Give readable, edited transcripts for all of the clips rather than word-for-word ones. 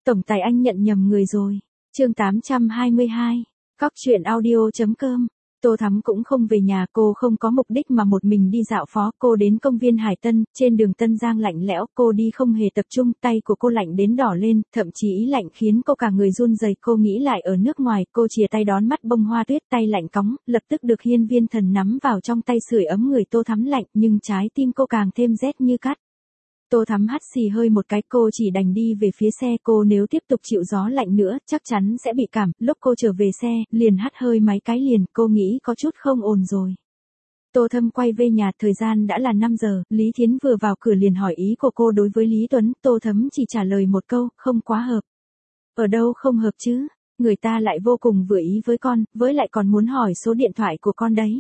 Tổng tài anh nhận nhầm người rồi. Chương 822. Cóc truyện audio.com. Tô Thắm cũng không về nhà, cô không có mục đích mà một mình đi dạo phố. Cô đến công viên Hải Tân, trên đường Tân Giang lạnh lẽo, cô đi không hề tập trung, tay của cô lạnh đến đỏ lên, thậm chí ý lạnh khiến cô cả người run rẩy. Cô nghĩ lại ở nước ngoài, cô chìa tay đón mắt bông hoa tuyết, tay lạnh cóng, lập tức được Hiên Viên Thần nắm vào trong tay sưởi ấm người. Tô Thắm lạnh, nhưng trái tim cô càng thêm rét như cắt. Tô Thắm hắt xì hơi một cái, cô chỉ đành đi về phía xe. Cô nếu tiếp tục chịu gió lạnh nữa, chắc chắn sẽ bị cảm. Lúc cô trở về xe, liền hắt hơi mấy cái liền, cô nghĩ có chút không ổn rồi. Tô Thâm quay về nhà, thời gian đã là 5 giờ, Lý Thiến vừa vào cửa liền hỏi ý của cô đối với Lý Tuấn. Tô Thắm chỉ trả lời một câu, không quá hợp. Ở đâu không hợp chứ? Người ta lại vô cùng vừa ý với con, với lại còn muốn hỏi số điện thoại của con đấy.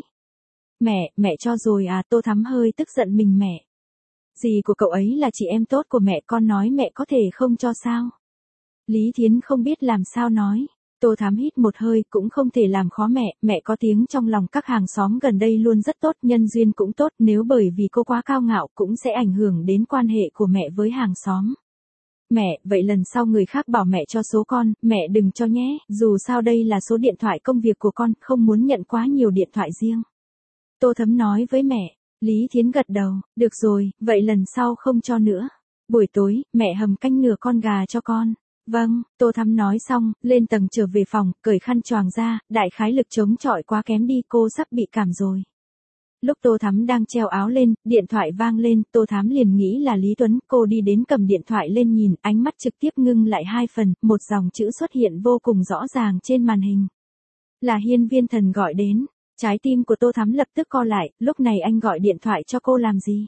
Mẹ cho rồi à? Tô Thắm hơi tức giận mình. Mẹ gì của cậu ấy là chị em tốt của mẹ, con nói mẹ có thể không cho sao? Lý Thiến không biết làm sao nói. Tô Thắm hít một hơi, cũng không thể làm khó mẹ có tiếng trong lòng các hàng xóm gần đây luôn rất tốt, nhân duyên cũng tốt, nếu bởi vì cô quá cao ngạo cũng sẽ ảnh hưởng đến quan hệ của mẹ với hàng xóm. Mẹ, vậy lần sau người khác bảo mẹ cho số con, mẹ đừng cho nhé, dù sao đây là số điện thoại công việc của con, không muốn nhận quá nhiều điện thoại riêng. Tô Thắm nói với mẹ. Lý Thiến gật đầu, được rồi, vậy lần sau không cho nữa. Buổi tối, mẹ hầm canh nửa con gà cho con. Vâng, Tô Thắm nói xong, lên tầng trở về phòng, cởi khăn choàng ra, đại khái lực chống chọi quá kém đi, cô sắp bị cảm rồi. Lúc Tô Thắm đang treo áo lên, điện thoại vang lên, Tô Thắm liền nghĩ là Lý Tuấn, cô đi đến cầm điện thoại lên nhìn, ánh mắt trực tiếp ngưng lại 2 phần, một dòng chữ xuất hiện vô cùng rõ ràng trên màn hình. Là Hiên Viên Thần gọi đến. Trái tim của Tô Thắm lập tức co lại, lúc này anh gọi điện thoại cho cô làm gì?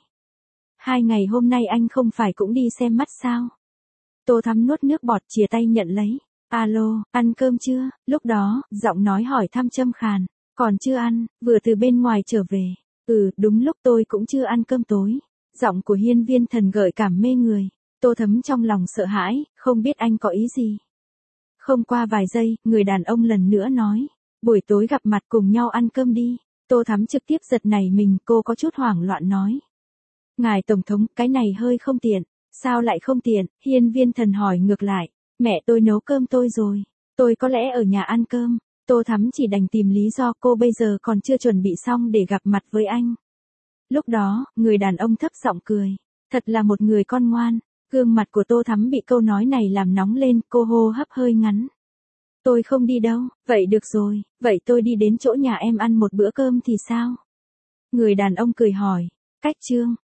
2 ngày hôm nay anh không phải cũng đi xem mắt sao? Tô Thắm nuốt nước bọt, chìa tay nhận lấy. Alo, ăn cơm chưa? Lúc đó, giọng nói hỏi thăm châm khàn. Còn chưa ăn, vừa từ bên ngoài trở về. Đúng lúc tôi cũng chưa ăn cơm tối. Giọng của Hiên Viên Thần gợi cảm mê người. Tô Thắm trong lòng sợ hãi, không biết anh có ý gì. Không qua vài giây, người đàn ông lần nữa nói. Buổi tối gặp mặt cùng nhau ăn cơm đi. Tô Thắm trực tiếp giật nảy mình, cô có chút hoảng loạn nói. Ngài Tổng thống, cái này hơi không tiện. Sao lại không tiện? Hiên Viên Thần hỏi ngược lại. Mẹ tôi nấu cơm tôi rồi. Tôi có lẽ ở nhà ăn cơm. Tô Thắm chỉ đành tìm lý do, cô bây giờ còn chưa chuẩn bị xong để gặp mặt với anh. Lúc đó, người đàn ông thấp giọng cười. Thật là một người con ngoan. Gương mặt của Tô Thắm bị câu nói này làm nóng lên, cô hô hấp hơi ngắn. Tôi không đi đâu, vậy được rồi, vậy tôi đi đến chỗ nhà em ăn một bữa cơm thì sao? Người đàn ông cười hỏi, cách chương,